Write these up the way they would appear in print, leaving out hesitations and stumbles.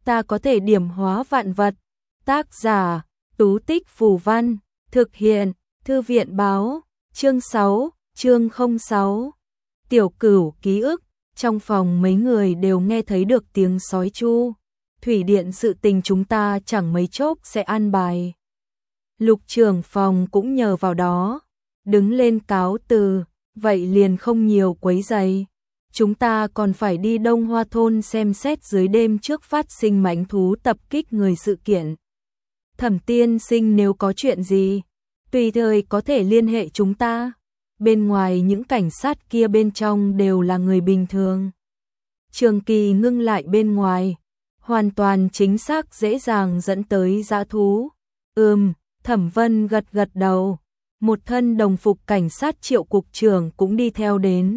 ta có thể điểm hóa vạn vật. Tác giả, Tú Tích Phù Văn, thực hiện, Thư viện báo, chương 6, chương 06. Tiểu Cửu ký ức, trong phòng mấy người đều nghe thấy được tiếng sói chu. Thủy điện sự tình chúng ta chẳng mấy chốc sẽ an bài. Lục trưởng phòng cũng nhờ vào đó, đứng lên cáo từ, vậy liền không nhiều quấy rầy. Chúng ta còn phải đi Đông Hoa thôn xem xét dưới đêm trước phát sinh mãnh thú tập kích người sự kiện. Thẩm tiên sinh nếu có chuyện gì, tùy thời có thể liên hệ chúng ta. Bên ngoài những cảnh sát kia bên trong đều là người bình thường. Trường Kỳ ngưng lại bên ngoài, hoàn toàn chính xác dễ dàng dẫn tới dã thú. Thẩm Vân gật gật đầu, một thân đồng phục cảnh sát Triệu cục trưởng cũng đi theo đến.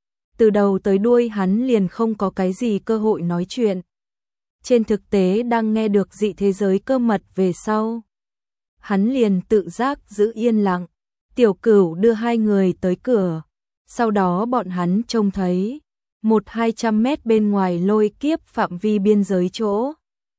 Từ đầu tới đuôi hắn liền không có cái gì cơ hội nói chuyện. Trên thực tế đang nghe được dị thế giới cơ mật về sau, hắn liền tự giác giữ yên lặng. Tiểu Cửu đưa hai người tới cửa, sau đó bọn hắn trông thấy 100-200 mét bên ngoài lôi kiếp phạm vi biên giới chỗ.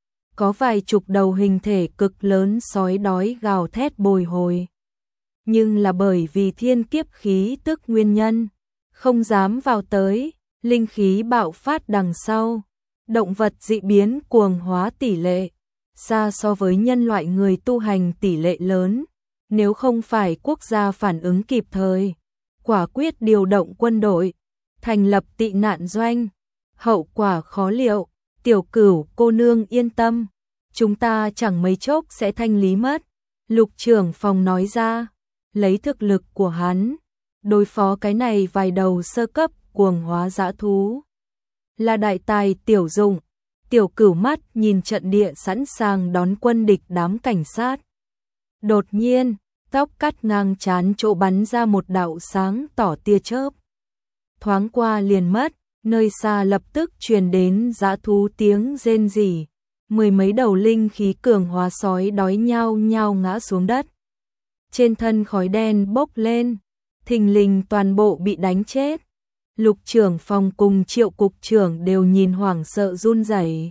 Có vài chục đầu hình thể cực lớn sói đói gào thét bồi hồi. Nhưng là bởi vì thiên kiếp khí tức nguyên nhân, không dám vào tới, linh khí bạo phát đằng sau. Động vật dị biến cuồng hóa tỷ lệ, xa so với nhân loại người tu hành tỷ lệ lớn. Nếu không phải quốc gia phản ứng kịp thời, quả quyết điều động quân đội, thành lập tị nạn doanh, hậu quả khó liệu. Tiểu Cửu cô nương yên tâm, chúng ta chẳng mấy chốc sẽ thanh lý mất. Lục trưởng phòng nói ra, lấy thực lực của hắn, đối phó cái này vài đầu sơ cấp cuồng hóa dã thú là đại tài tiểu dụng. Tiểu Cửu mắt nhìn trận địa sẵn sàng đón quân địch đám cảnh sát. Đột nhiên, tóc cắt ngang trán chỗ bắn ra một đạo sáng tỏ tia chớp. Thoáng qua liền mất, nơi xa lập tức truyền đến dã thú tiếng rên rỉ. Mười mấy đầu linh khí cường hóa sói đói nhao nhao ngã xuống đất. Trên thân khói đen bốc lên, thình lình toàn bộ bị đánh chết. Lục trưởng phòng cùng Triệu cục trưởng đều nhìn hoảng sợ run rẩy.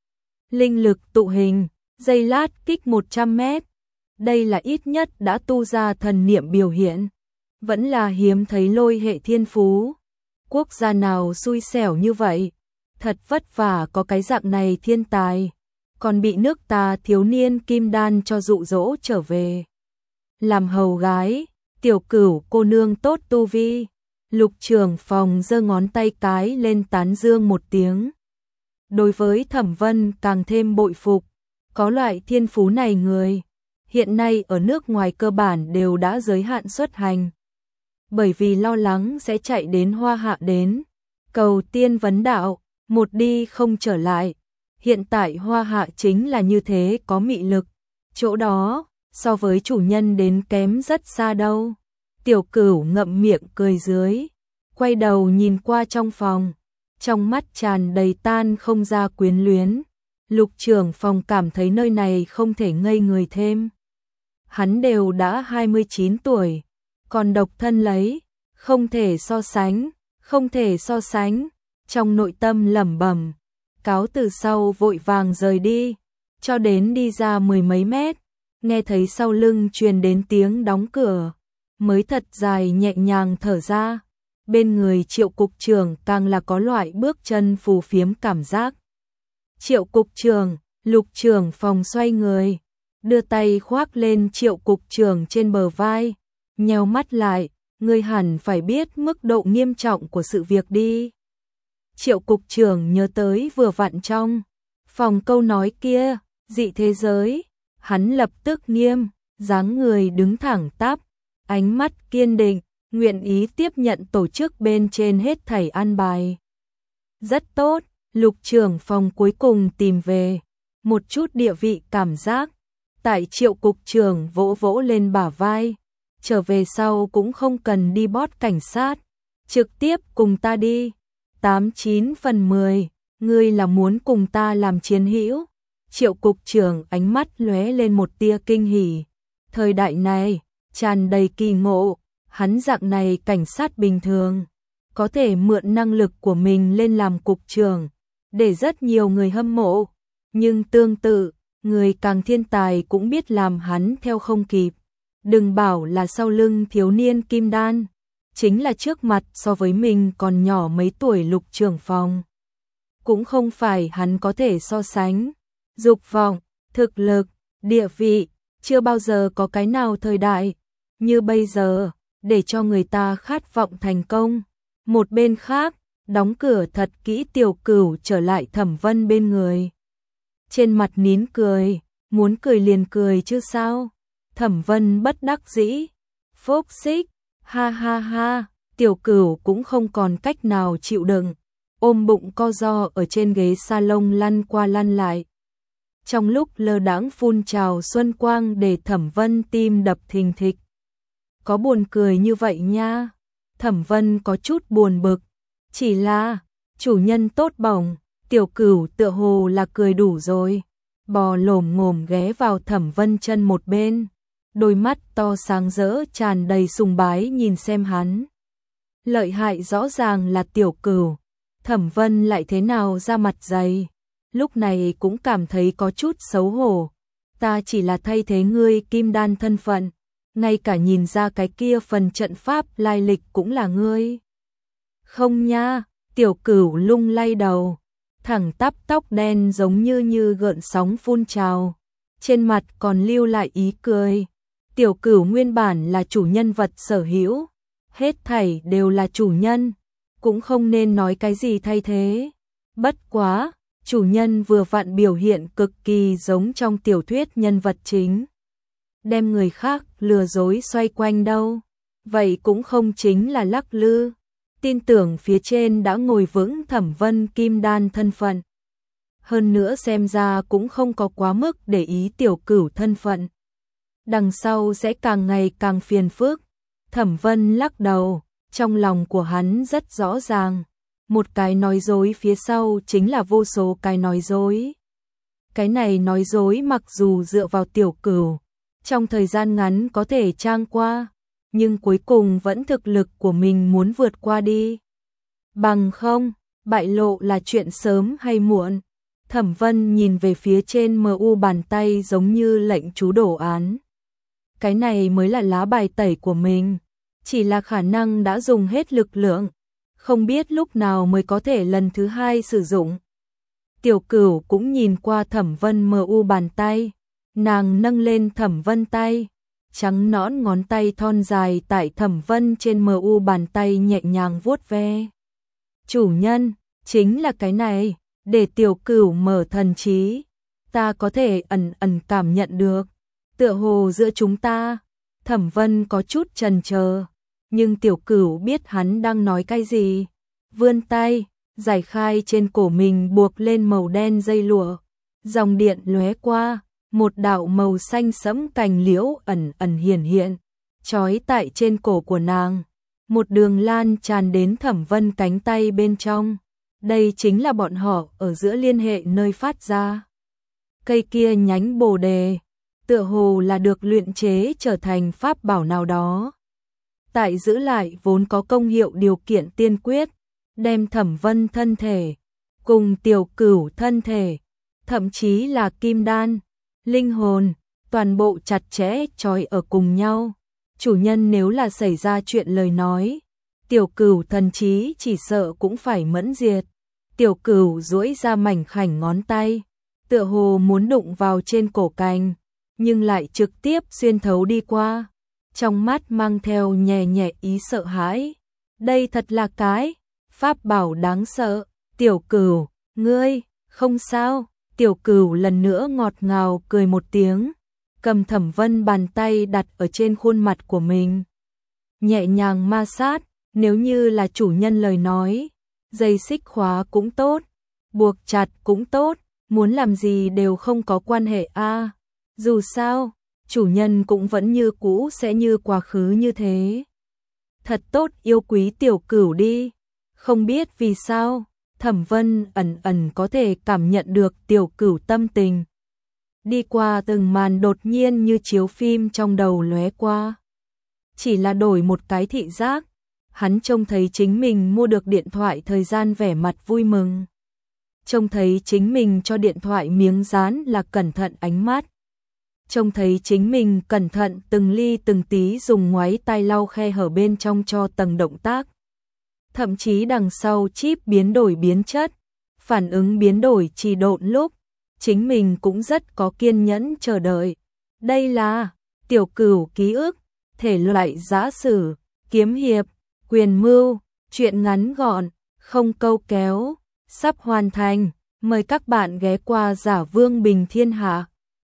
Linh lực tụ hình, giây lát kích 100 mét. Đây là ít nhất đã tu ra thần niệm biểu hiện. Vẫn là hiếm thấy lôi hệ thiên phú. Quốc gia nào xui xẻo như vậy. Thật vất vả có cái dạng này thiên tài. Còn bị nước ta thiếu niên kim đan cho dụ dỗ trở về. Làm hầu gái, Tiểu Cửu cô nương tốt tu vi. Lục trưởng phòng giơ ngón tay cái lên tán dương một tiếng. Đối với Thẩm Vân càng thêm bội phục. Có loại thiên phú này người, hiện nay ở nước ngoài cơ bản đều đã giới hạn xuất hành. Bởi vì lo lắng sẽ chạy đến Hoa Hạ đến cầu tiên vấn đạo, một đi không trở lại. Hiện tại Hoa Hạ chính là như thế có mị lực. Chỗ đó, so với chủ nhân đến kém rất xa đâu. Tiểu Cửu ngậm miệng cười dưới, quay đầu nhìn qua trong phòng, trong mắt tràn đầy tan không ra quyến luyến. Lục trưởng phòng cảm thấy nơi này không thể ngây người thêm. Hắn đều đã 29 tuổi, còn độc thân lấy, không thể so sánh, không thể so sánh. Trong nội tâm lẩm bẩm, cáo từ sau vội vàng rời đi, cho đến đi ra mười mấy mét, nghe thấy sau lưng truyền đến tiếng đóng cửa, mới thật dài nhẹ nhàng thở ra. Bên người Triệu cục trưởng càng là có loại bước chân phù phiếm cảm giác. Triệu cục trưởng, Lục trưởng phòng xoay người, đưa tay khoác lên Triệu cục trưởng trên bờ vai, nheo mắt lại, ngươi hẳn phải biết mức độ nghiêm trọng của sự việc đi. Triệu cục trưởng nhớ tới vừa vặn trong phòng câu nói kia, dị thế giới, hắn lập tức nghiêm, dáng người đứng thẳng tắp, ánh mắt kiên định, nguyện ý tiếp nhận tổ chức bên trên hết thảy an bài. Rất tốt, Lục trưởng phòng cuối cùng tìm về một chút địa vị cảm giác. Tại Triệu cục trưởng vỗ vỗ lên bả vai, trở về sau cũng không cần đi bót cảnh sát, trực tiếp cùng ta đi. 89 phần 10, ngươi là muốn cùng ta làm chiến hữu? Triệu cục trưởng ánh mắt lóe lên một tia kinh hỉ. Thời đại này, tràn đầy kỳ ngộ, hắn dạng này cảnh sát bình thường, có thể mượn năng lực của mình lên làm cục trưởng, để rất nhiều người hâm mộ. Nhưng tương tự, người càng thiên tài cũng biết làm hắn theo không kịp. Đừng bảo là sau lưng thiếu niên kim đan, chính là trước mặt so với mình còn nhỏ mấy tuổi Lục trưởng phòng. Cũng không phải hắn có thể so sánh. Dục vọng, thực lực, địa vị, chưa bao giờ có cái nào thời đại như bây giờ để cho người ta khát vọng thành công. Một bên khác, đóng cửa thật kỹ Tiểu Cửu trở lại Thẩm Vân bên người. Trên mặt nín cười, muốn cười liền cười chứ sao. Thẩm Vân bất đắc dĩ, phốc xích, ha ha ha, Tiểu Cửu cũng không còn cách nào chịu đựng, ôm bụng co ro ở trên ghế salon lăn qua lăn lại. Trong lúc lơ đãng phun trào xuân quang để Thẩm Vân tim đập thình thịch. Có buồn cười như vậy nha. Thẩm Vân có chút buồn bực, chỉ là chủ nhân tốt bổng. Tiểu Cửu tựa hồ là cười đủ rồi, bò lồm ngồm ghé vào Thẩm Vân chân một bên, đôi mắt to sáng rỡ tràn đầy sùng bái nhìn xem hắn. Lợi hại rõ ràng là Tiểu Cửu, Thẩm Vân lại thế nào ra mặt dày, lúc này cũng cảm thấy có chút xấu hổ. Ta chỉ là thay thế ngươi kim đan thân phận, ngay cả nhìn ra cái kia phần trận pháp lai lịch cũng là ngươi. Không nha, Tiểu Cửu lung lay đầu, thẳng tắp tóc đen giống như gợn sóng phun trào, trên mặt còn lưu lại ý cười. Tiểu Cửu nguyên bản là chủ nhân vật sở hữu, hết thảy đều là chủ nhân, cũng không nên nói cái gì thay thế. Bất quá, chủ nhân vừa vặn biểu hiện cực kỳ giống trong tiểu thuyết nhân vật chính, đem người khác lừa dối xoay quanh đâu, vậy cũng không chính là lắc lư. Tin tưởng phía trên đã ngồi vững Thẩm Vân kim đan thân phận. Hơn nữa xem ra cũng không có quá mức để ý Tiểu Cửu thân phận. Đằng sau sẽ càng ngày càng phiền phức. Thẩm Vân lắc đầu, trong lòng của hắn rất rõ ràng. Một cái nói dối phía sau chính là vô số cái nói dối. Cái này nói dối mặc dù dựa vào Tiểu Cửu, trong thời gian ngắn có thể trang qua, nhưng cuối cùng vẫn thực lực của mình muốn vượt qua đi. Bằng không, bại lộ là chuyện sớm hay muộn. Thẩm Vân nhìn về phía trên MU bàn tay giống như lệnh chú đổ án. Cái này mới là lá bài tẩy của mình, chỉ là khả năng đã dùng hết lực lượng, không biết lúc nào mới có thể lần thứ hai sử dụng. Tiểu Cửu cũng nhìn qua Thẩm Vân MU bàn tay, nàng nâng lên Thẩm Vân tay, trắng nõn ngón tay thon dài tại Thẩm Vân trên MU bàn tay nhẹ nhàng vuốt ve. Chủ nhân, chính là cái này, để Tiểu Cửu mở thần trí, ta có thể ẩn cảm nhận được, tựa hồ giữa chúng ta. Thẩm Vân có chút chần chờ, nhưng Tiểu Cửu biết hắn đang nói cái gì, vươn tay, giải khai trên cổ mình buộc lên màu đen dây lụa, dòng điện lóe qua, một đạo màu xanh sẫm cành liễu ẩn hiện, trói tại trên cổ của nàng, một đường lan tràn đến Thẩm Vân cánh tay bên trong. Đây chính là bọn họ ở giữa liên hệ nơi phát ra. Cây kia nhánh bồ đề, tựa hồ là được luyện chế trở thành pháp bảo nào đó. Tại giữ lại vốn có công hiệu điều kiện tiên quyết, đem Thẩm Vân thân thể, cùng Tiểu Cửu thân thể, thậm chí là kim đan, linh hồn, toàn bộ chặt chẽ trói ở cùng nhau. Chủ nhân nếu là xảy ra chuyện lời nói, Tiểu Cửu thần trí chỉ sợ cũng phải mẫn diệt. Tiểu Cửu duỗi ra mảnh khảnh ngón tay, tựa hồ muốn đụng vào trên cổ cành, nhưng lại trực tiếp xuyên thấu đi qua, trong mắt mang theo nhẹ nhẹ ý sợ hãi. Đây thật là cái pháp bảo đáng sợ. Tiểu Cửu, ngươi không sao? Tiểu Cửu lần nữa ngọt ngào cười một tiếng, cầm Thẩm Vân bàn tay đặt ở trên khuôn mặt của mình, nhẹ nhàng ma sát. Nếu như là chủ nhân lời nói, dây xích khóa cũng tốt, buộc chặt cũng tốt, muốn làm gì đều không có quan hệ a. Dù sao, chủ nhân cũng vẫn như cũ sẽ như quá khứ như thế. Thật tốt yêu quý Tiểu Cửu đi. Không biết vì sao, Thẩm Vân ẩn có thể cảm nhận được Tiểu Cửu tâm tình. Đi qua từng màn đột nhiên như chiếu phim trong đầu lóe qua. Chỉ là đổi một cái thị giác, hắn trông thấy chính mình mua được điện thoại thời gian vẻ mặt vui mừng. trông thấy chính mình cho điện thoại miếng dán là cẩn thận ánh mắt. Trông thấy chính mình cẩn thận từng ly từng tí dùng ngoáy tay lau khe hở bên trong cho từng động tác. Thậm chí đằng sau chip biến đổi biến chất, phản ứng biến đổi trì độn lúc, chính mình cũng rất có kiên nhẫn chờ đợi. Đây là Tiểu Cửu ký ức, thể loại giã sử, kiếm hiệp, quyền mưu, truyện ngắn gọn, không câu kéo, sắp hoàn thành. Mời các bạn ghé qua Giả Vương Bình Thiên Hạ.